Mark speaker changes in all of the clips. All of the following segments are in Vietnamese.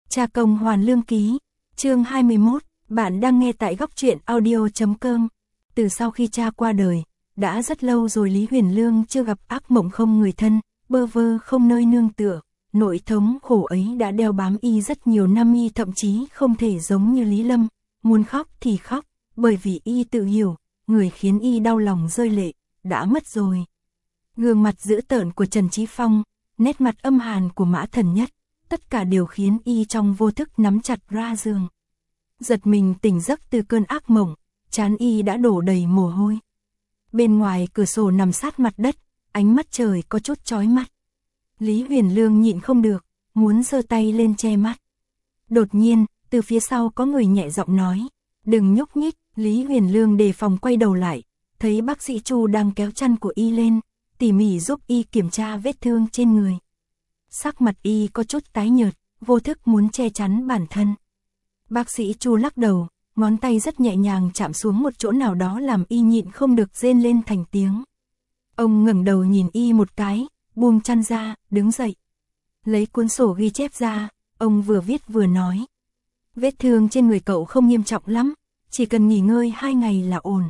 Speaker 1: Cha công hoàn lương ký, chương 21, bạn đang nghe tại góc truyện audio.com. Từ sau khi cha qua đời, đã rất lâu rồi Lý Huyền Lương chưa gặp ác mộng không người thân, bơ vơ không nơi nương tựa. Nỗi thống khổ ấy đã đeo bám y rất nhiều năm, y thậm chí không thể giống như Lý Lâm, muốn khóc thì khóc, bởi vì y tự hiểu, người khiến y đau lòng rơi lệ, đã mất rồi. Gương mặt dữ tợn của Trần Chí Phong, nét mặt âm hàn của Mã Thần Nhất, tất cả đều khiến y trong vô thức nắm chặt ra giường. Giật mình tỉnh giấc từ cơn ác mộng, trán y đã đổ đầy mồ hôi. Bên ngoài cửa sổ nằm sát mặt đất, ánh mắt trời có chút chói mắt. Lý Huyền Lương nhịn không được, muốn giơ tay lên che mắt. Đột nhiên, từ phía sau có người nhẹ giọng nói, đừng nhúc nhích. Lý Huyền Lương đề phòng quay đầu lại, thấy bác sĩ Chu đang kéo chăn của y lên, tỉ mỉ giúp y kiểm tra vết thương trên người. Sắc mặt y có chút tái nhợt, vô thức muốn che chắn bản thân. Bác sĩ Chu lắc đầu, ngón tay rất nhẹ nhàng chạm xuống một chỗ nào đó làm y nhịn không được rên lên thành tiếng. Ông ngẩng đầu nhìn y một cái, buông chăn ra, đứng dậy. Lấy cuốn sổ ghi chép ra, ông vừa viết vừa nói. Vết thương trên người cậu không nghiêm trọng lắm, chỉ cần nghỉ ngơi 2 ngày là ổn.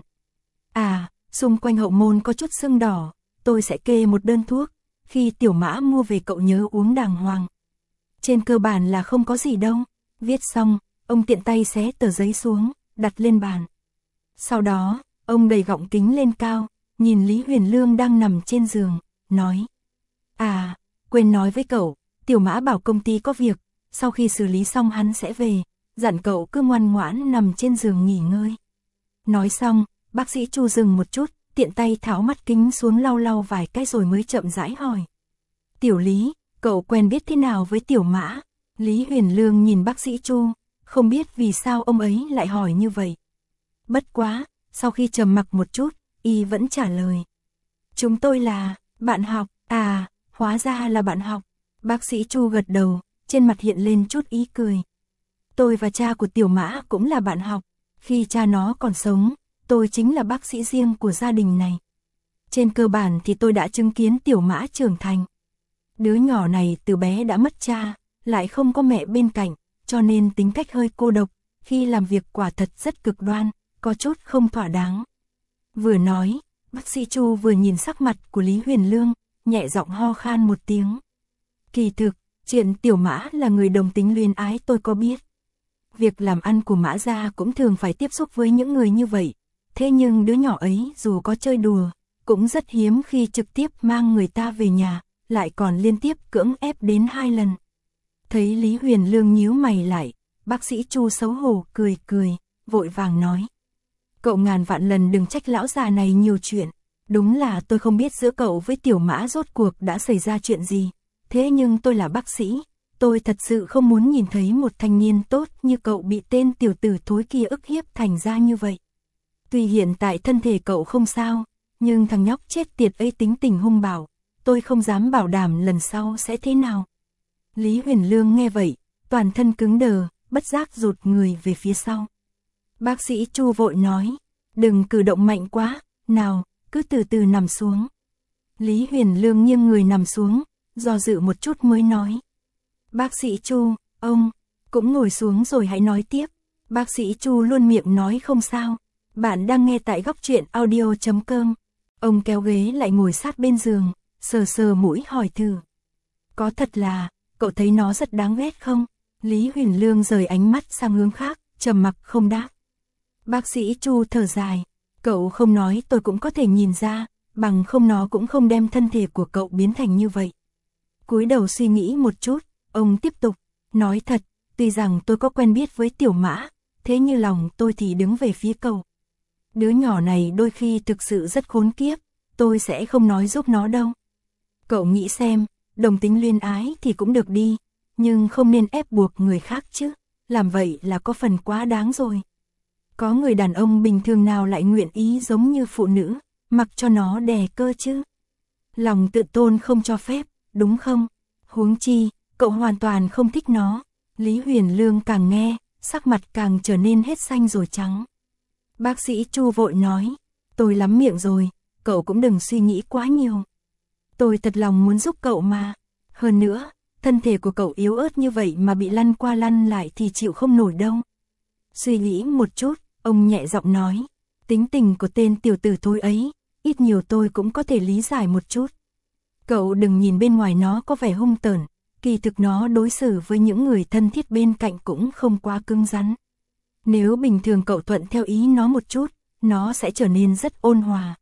Speaker 1: À, xung quanh hậu môn có chút sưng đỏ, tôi sẽ kê một đơn thuốc, khi Tiểu Mã mua về cậu nhớ uống đàng hoàng. Trên cơ bản là không có gì đâu. Viết xong, ông tiện tay xé tờ giấy xuống, đặt lên bàn. Sau đó, ông đẩy gọng kính lên cao, nhìn Lý Huyền Lương đang nằm trên giường, nói. À, quên nói với cậu, Tiểu Mã bảo công ty có việc, sau khi xử lý xong hắn sẽ về, dặn cậu cứ ngoan ngoãn nằm trên giường nghỉ ngơi. Nói xong, bác sĩ Chu dừng một chút, tiện tay tháo mắt kính xuống lau lau vài cái rồi mới chậm rãi hỏi. Tiểu Lý, cậu quen biết thế nào với Tiểu Mã? Lý Huyền Lương nhìn bác sĩ Chu, không biết vì sao ông ấy lại hỏi như vậy. Bất quá, sau khi trầm mặc một chút, y vẫn trả lời. Chúng tôi là bạn học. À, hóa ra là bạn học. Bác sĩ Chu gật đầu, trên mặt hiện lên chút ý cười. Tôi và cha của Tiểu Mã cũng là bạn học. Khi cha nó còn sống, tôi chính là bác sĩ riêng của gia đình này. Trên cơ bản thì tôi đã chứng kiến Tiểu Mã trưởng thành. Đứa nhỏ này từ bé đã mất cha, lại không có mẹ bên cạnh, cho nên tính cách hơi cô độc, khi làm việc quả thật rất cực đoan, có chút không thỏa đáng. Vừa nói, bác sĩ Chu vừa nhìn sắc mặt của Lý Huyền Lương, nhẹ giọng ho khan một tiếng. Kỳ thực, chuyện Tiểu Mã là người đồng tính luyến ái tôi có biết. Việc làm ăn của Mã gia cũng thường phải tiếp xúc với những người như vậy. Thế nhưng đứa nhỏ ấy dù có chơi đùa, cũng rất hiếm khi trực tiếp mang người ta về nhà, lại còn liên tiếp cưỡng ép đến 2 lần. Thấy Lý Huyền Lương nhíu mày lại, bác sĩ Chu xấu hổ cười cười, vội vàng nói. Cậu ngàn vạn lần đừng trách lão già này nhiều chuyện. Đúng là tôi không biết giữa cậu với Tiểu Mã rốt cuộc đã xảy ra chuyện gì. Thế nhưng tôi là bác sĩ, tôi thật sự không muốn nhìn thấy một thanh niên tốt như cậu bị tên tiểu tử thối kia ức hiếp thành ra như vậy. Tuy hiện tại thân thể cậu không sao, nhưng thằng nhóc chết tiệt ấy tính tình hung bạo, tôi không dám bảo đảm lần sau sẽ thế nào. Lý Huyền Lương nghe vậy, toàn thân cứng đờ, bất giác rụt người về phía sau. Bác sĩ Chu vội nói, đừng cử động mạnh quá, nào, cứ từ từ nằm xuống. Lý Huyền Lương nghiêng người nằm xuống, do dự một chút mới nói. Bác sĩ Chu, ông, cũng ngồi xuống rồi hãy nói tiếp. Bác sĩ Chu luôn miệng nói không sao. Bạn đang nghe tại góc truyện audio.com. Ông kéo ghế lại ngồi sát bên giường, sờ sờ mũi hỏi thử. Có thật là, cậu thấy nó rất đáng ghét không? Lý Huyền Lương rời ánh mắt sang hướng khác, trầm mặc không đáp. Bác sĩ Chu thở dài. Cậu không nói tôi cũng có thể nhìn ra, bằng không nó cũng không đem thân thể của cậu biến thành như vậy. Cúi đầu suy nghĩ một chút, ông tiếp tục. Nói thật, tuy rằng tôi có quen biết với Tiểu Mã, thế như lòng tôi thì đứng về phía cậu. Đứa nhỏ này đôi khi thực sự rất khốn kiếp, tôi sẽ không nói giúp nó đâu. Cậu nghĩ xem, đồng tính luyến ái thì cũng được đi, nhưng không nên ép buộc người khác chứ, làm vậy là có phần quá đáng rồi. Có người đàn ông bình thường nào lại nguyện ý giống như phụ nữ, mặc cho nó đè cơ chứ. Lòng tự tôn không cho phép, đúng không? Huống chi, cậu hoàn toàn không thích nó. Lý Huyền Lương càng nghe, sắc mặt càng trở nên hết xanh rồi trắng. Bác sĩ Chu vội nói, tôi lắm miệng rồi, cậu cũng đừng suy nghĩ quá nhiều. Tôi thật lòng muốn giúp cậu mà. Hơn nữa, thân thể của cậu yếu ớt như vậy mà bị lăn qua lăn lại thì chịu không nổi đâu. Suy nghĩ một chút, ông nhẹ giọng nói, tính tình của tên tiểu tử thối ấy, ít nhiều tôi cũng có thể lý giải một chút. Cậu đừng nhìn bên ngoài nó có vẻ hung tởn, kỳ thực nó đối xử với những người thân thiết bên cạnh cũng không quá cứng rắn. Nếu bình thường cậu thuận theo ý nó một chút, nó sẽ trở nên rất ôn hòa.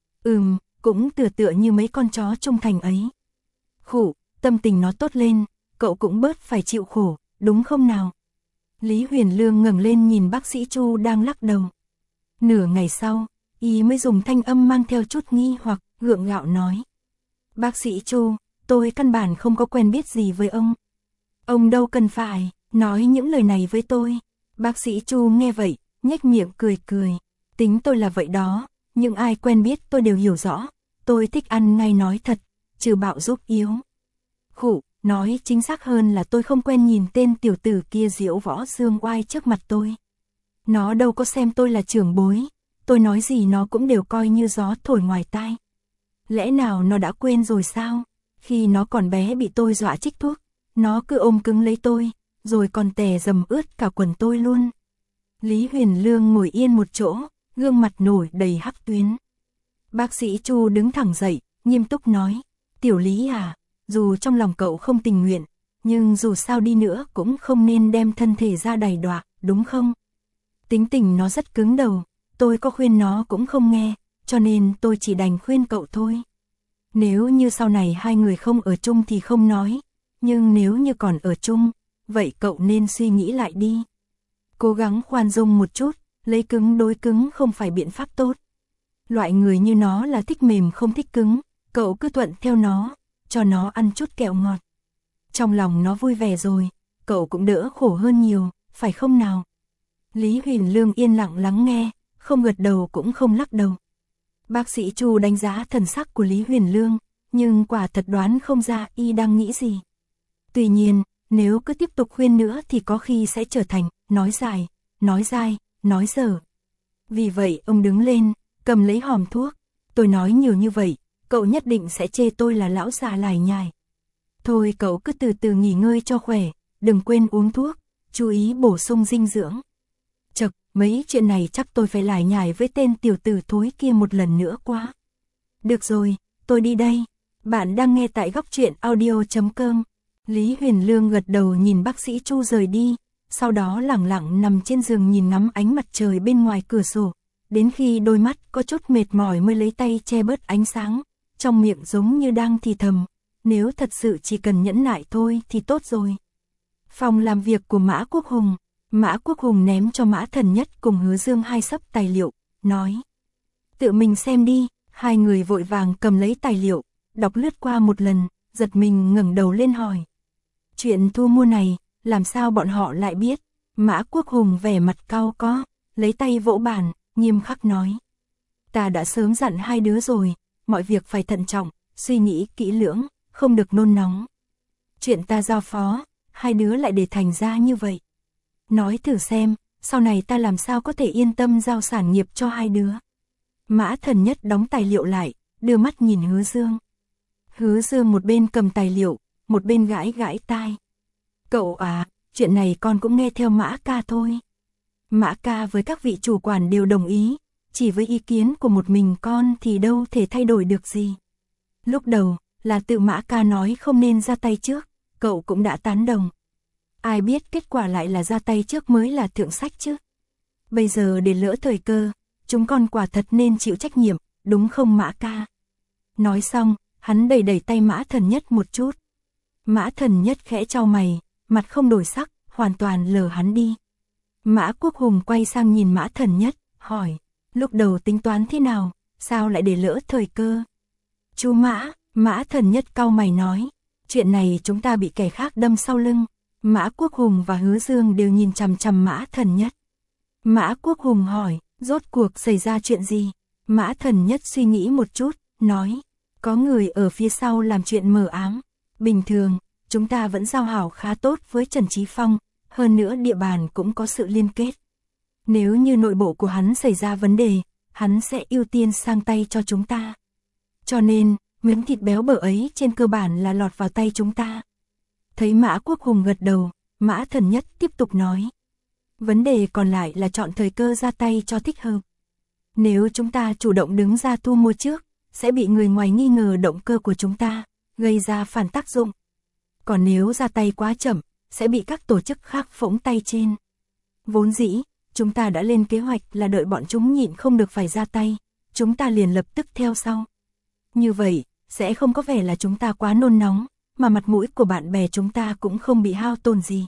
Speaker 1: Cũng tựa như mấy con chó trung thành ấy. Khổ, tâm tình nó tốt lên, cậu cũng bớt phải chịu khổ, đúng không nào? Lý Huyền Lương ngẩng lên nhìn bác sĩ Chu đang lắc đầu. Nửa ngày sau, y mới dùng thanh âm mang theo chút nghi hoặc gượng gạo nói. Bác sĩ Chu, tôi căn bản không có quen biết gì với ông. Ông đâu cần phải nói những lời này với tôi. Bác sĩ Chu nghe vậy, nhếch miệng cười cười. Tính tôi là vậy đó, nhưng ai quen biết tôi đều hiểu rõ. Tôi thích ăn ngay nói thật, trừ bạo giúp yếu. Khủ, nói chính xác hơn là tôi không quen nhìn tên tiểu tử kia diễu võ dương oai trước mặt tôi. Nó đâu có xem tôi là trưởng bối, tôi nói gì nó cũng đều coi như gió thổi ngoài tai. Lẽ nào nó đã quên rồi sao? Khi nó còn bé bị tôi dọa trích thuốc, nó cứ ôm cứng lấy tôi, rồi còn tè dầm ướt cả quần tôi luôn. Lý Huyền Lương ngồi yên một chỗ, gương mặt nổi đầy hắc tuyến. Bác sĩ Chu đứng thẳng dậy, nghiêm túc nói, Tiểu Lý à, dù trong lòng cậu không tình nguyện, nhưng dù sao đi nữa cũng không nên đem thân thể ra đày đọa, đúng không? Tính tình nó rất cứng đầu, tôi có khuyên nó cũng không nghe, cho nên tôi chỉ đành khuyên cậu thôi. Nếu như sau này hai người không ở chung thì không nói, nhưng nếu như còn ở chung, vậy cậu nên suy nghĩ lại đi. Cố gắng khoan dung một chút, lấy cứng đối cứng không phải biện pháp tốt. Loại người như nó là thích mềm không thích cứng, cậu cứ thuận theo nó, cho nó ăn chút kẹo ngọt. Trong lòng nó vui vẻ rồi, cậu cũng đỡ khổ hơn nhiều, phải không nào? Lý Huyền Lương yên lặng lắng nghe, không gật đầu cũng không lắc đầu. Bác sĩ Chu đánh giá thần sắc của Lý Huyền Lương, nhưng quả thật đoán không ra y đang nghĩ gì. Tuy nhiên, nếu cứ tiếp tục khuyên nữa thì có khi sẽ trở thành nói dài, nói dai, nói dở. Vì vậy ông đứng lên, cầm lấy hòm thuốc. Tôi nói nhiều như vậy, cậu nhất định sẽ chê tôi là lão già lải nhải. Thôi cậu cứ từ từ nghỉ ngơi cho khỏe, đừng quên uống thuốc, chú ý bổ sung dinh dưỡng. Chật, mấy chuyện này chắc tôi phải lải nhải với tên tiểu tử thối kia một lần nữa quá. Được rồi, tôi đi đây. Bạn đang nghe tại góc truyện audio.com. Lý Huyền Lương gật đầu nhìn bác sĩ Chu rời đi, sau đó lẳng lặng nằm trên giường nhìn ngắm ánh mặt trời bên ngoài cửa sổ, đến khi đôi mắt có chút mệt mỏi mới lấy tay che bớt ánh sáng, trong miệng giống như đang thì thầm, nếu thật sự chỉ cần nhẫn nại thôi thì tốt rồi. Phòng làm việc của Mã Quốc Hùng, Mã Quốc Hùng ném cho Mã Thần Nhất cùng Hứa Dương hai xấp tài liệu, nói: tự mình xem đi. Hai người vội vàng cầm lấy tài liệu, đọc lướt qua một lần, giật mình ngẩng đầu lên hỏi: chuyện thu mua này, làm sao bọn họ lại biết? Mã Quốc Hùng vẻ mặt cau có, lấy tay vỗ bàn, nghiêm khắc nói: ta đã sớm dặn hai đứa rồi, mọi việc phải thận trọng, suy nghĩ kỹ lưỡng, không được nôn nóng. Chuyện ta giao phó, hai đứa lại để thành ra như vậy. Nói thử xem, sau này ta làm sao có thể yên tâm giao sản nghiệp cho hai đứa. Mã Thần Nhất đóng tài liệu lại, đưa mắt nhìn Hứa Dương. Hứa Dương một bên cầm tài liệu, một bên gãi gãi tai. Cậu à, chuyện này con cũng nghe theo Mã ca thôi. Mã ca với các vị chủ quản đều đồng ý, chỉ với ý kiến của một mình con thì đâu thể thay đổi được gì. Lúc đầu, là tự Mã ca nói không nên ra tay trước, cậu cũng đã tán đồng. Ai biết kết quả lại là ra tay trước mới là thượng sách chứ. Bây giờ để lỡ thời cơ, chúng con quả thật nên chịu trách nhiệm, đúng không Mã ca? Nói xong, hắn đẩy đẩy tay Mã Thần Nhất một chút. Mã Thần Nhất khẽ chau mày, mặt không đổi sắc, hoàn toàn lờ hắn đi. Mã Quốc Hùng quay sang nhìn Mã Thần Nhất, hỏi: lúc đầu tính toán thế nào, sao lại để lỡ thời cơ? Chú Mã, Mã Thần Nhất cau mày nói: chuyện này chúng ta bị kẻ khác đâm sau lưng. Mã Quốc Hùng và Hứa Dương đều nhìn chằm chằm Mã Thần Nhất. Mã Quốc Hùng hỏi: rốt cuộc xảy ra chuyện gì? Mã Thần Nhất suy nghĩ một chút, nói: có người ở phía sau làm chuyện mờ ám. Bình thường, chúng ta vẫn giao hảo khá tốt với Trần Chí Phong, hơn nữa địa bàn cũng có sự liên kết. Nếu như nội bộ của hắn xảy ra vấn đề, hắn sẽ ưu tiên sang tay cho chúng ta. Cho nên, miếng thịt béo bở ấy trên cơ bản là lọt vào tay chúng ta. Thấy Mã Quốc Hùng gật đầu, Mã Thần Nhất tiếp tục nói. Vấn đề còn lại là chọn thời cơ ra tay cho thích hợp. Nếu chúng ta chủ động đứng ra thu mua trước, sẽ bị người ngoài nghi ngờ động cơ của chúng ta, gây ra phản tác dụng. Còn nếu ra tay quá chậm, sẽ bị các tổ chức khác phỗng tay trên. Vốn dĩ, chúng ta đã lên kế hoạch là đợi bọn chúng nhịn không được phải ra tay, chúng ta liền lập tức theo sau. Như vậy, sẽ không có vẻ là chúng ta quá nôn nóng, mà mặt mũi của bạn bè chúng ta cũng không bị hao tổn gì.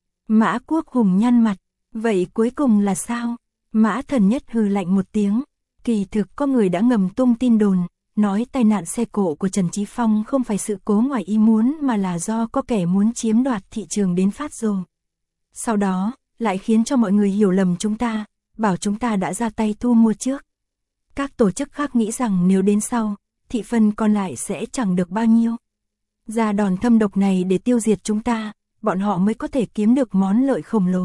Speaker 1: Mã Quốc Hùng nhăn mặt, vậy cuối cùng là sao? Mã Thần Nhất hừ lạnh một tiếng, kỳ thực có người đã ngầm tung tin đồn, nói tai nạn xe cộ của Trần Chí Phong không phải sự cố ngoài ý muốn mà là do có kẻ muốn chiếm đoạt thị trường đến phát rồ. Sau đó, lại khiến cho mọi người hiểu lầm chúng ta, bảo chúng ta đã ra tay thu mua trước. Các tổ chức khác nghĩ rằng nếu đến sau, thị phần còn lại sẽ chẳng được bao nhiêu. Ra đòn thâm độc này để tiêu diệt chúng ta, bọn họ mới có thể kiếm được món lợi khổng lồ.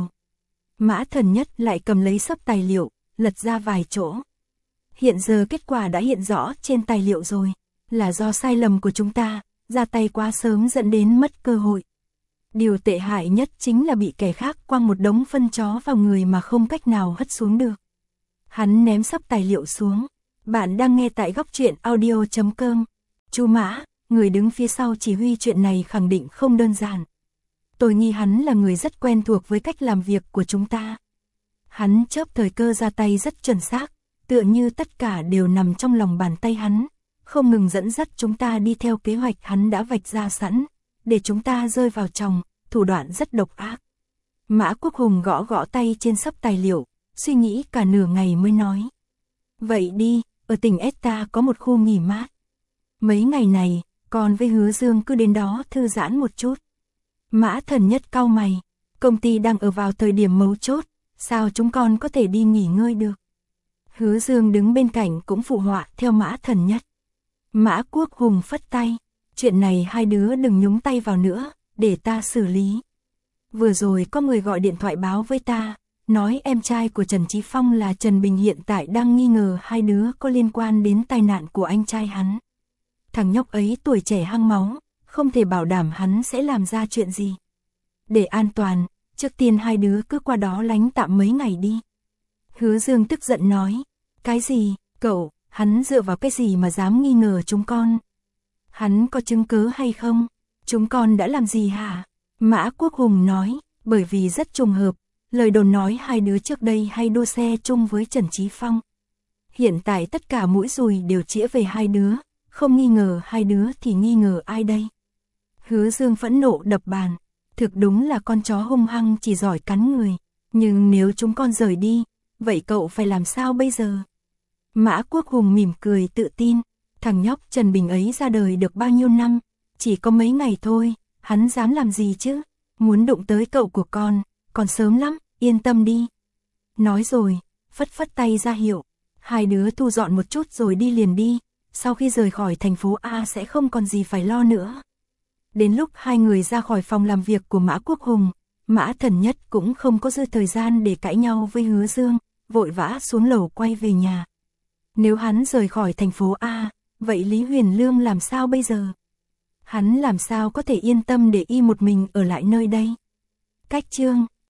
Speaker 1: Mã Thần Nhất lại cầm lấy xấp tài liệu, lật ra vài chỗ. Hiện giờ kết quả đã hiện rõ trên tài liệu rồi, là do sai lầm của chúng ta, ra tay quá sớm dẫn đến mất cơ hội. Điều tệ hại nhất chính là bị kẻ khác quăng một đống phân chó vào người mà không cách nào hất xuống được. Hắn ném xấp tài liệu xuống. Bạn đang nghe tại góc truyện audio.com. Chu Mã, người đứng phía sau chỉ huy chuyện này khẳng định không đơn giản. Tôi nghi hắn là người rất quen thuộc với cách làm việc của chúng ta. Hắn chớp thời cơ ra tay rất chuẩn xác, tựa như tất cả đều nằm trong lòng bàn tay hắn, không ngừng dẫn dắt chúng ta đi theo kế hoạch hắn đã vạch ra sẵn, để chúng ta rơi vào chòng, thủ đoạn rất độc ác. Mã Quốc Hùng gõ gõ tay trên xấp tài liệu, suy nghĩ cả nửa ngày mới nói. Vậy đi, ở tỉnh Eta có một khu nghỉ mát. Mấy ngày này, con với Hứa Dương cứ đến đó thư giãn một chút. Mã Thần Nhất cau mày, công ty đang ở vào thời điểm mấu chốt, sao chúng con có thể đi nghỉ ngơi được? Hứa Dương đứng bên cạnh cũng phụ họa theo Mã Thần Nhất. Mã Quốc Hùng phất tay, chuyện này hai đứa đừng nhúng tay vào nữa, để ta xử lý. Vừa rồi có người gọi điện thoại báo với ta, nói em trai của Trần Chí Phong là Trần Bình hiện tại đang nghi ngờ hai đứa có liên quan đến tai nạn của anh trai hắn. Thằng nhóc ấy tuổi trẻ hăng máu, không thể bảo đảm hắn sẽ làm ra chuyện gì. Để an toàn, trước tiên hai đứa cứ qua đó lánh tạm mấy ngày đi. Hứa Dương tức giận nói, cái gì, cậu, hắn dựa vào cái gì mà dám nghi ngờ chúng con? Hắn có chứng cứ hay không? Chúng con đã làm gì hả? Mã Quốc Hùng nói, bởi vì rất trùng hợp, lời đồn nói hai đứa trước đây hay đua xe chung với Trần Chí Phong. Hiện tại tất cả mũi dùi đều chĩa về hai đứa, không nghi ngờ hai đứa thì nghi ngờ ai đây? Hứa Dương phẫn nộ đập bàn, thực đúng là con chó hung hăng chỉ giỏi cắn người, nhưng nếu chúng con rời đi, vậy cậu phải làm sao bây giờ? Mã Quốc Hùng mỉm cười tự tin, thằng nhóc Trần Bình ấy ra đời được bao nhiêu năm, chỉ có mấy ngày thôi, hắn dám làm gì chứ? Muốn đụng tới cậu của con, còn sớm lắm, yên tâm đi. Nói rồi, phất phất tay ra hiệu, hai đứa thu dọn một chút rồi đi liền đi, sau khi rời khỏi thành phố A sẽ không còn gì phải lo nữa. Đến lúc hai người ra khỏi phòng làm việc của Mã Quốc Hùng, Mã Thần Nhất cũng không có dư thời gian để cãi nhau với Hứa Dương, vội vã xuống lầu quay về nhà. Nếu hắn rời khỏi thành phố A, vậy Lý Huyền Lương làm sao bây giờ? Hắn làm sao có thể yên tâm để y một mình ở lại nơi đây? Cách chương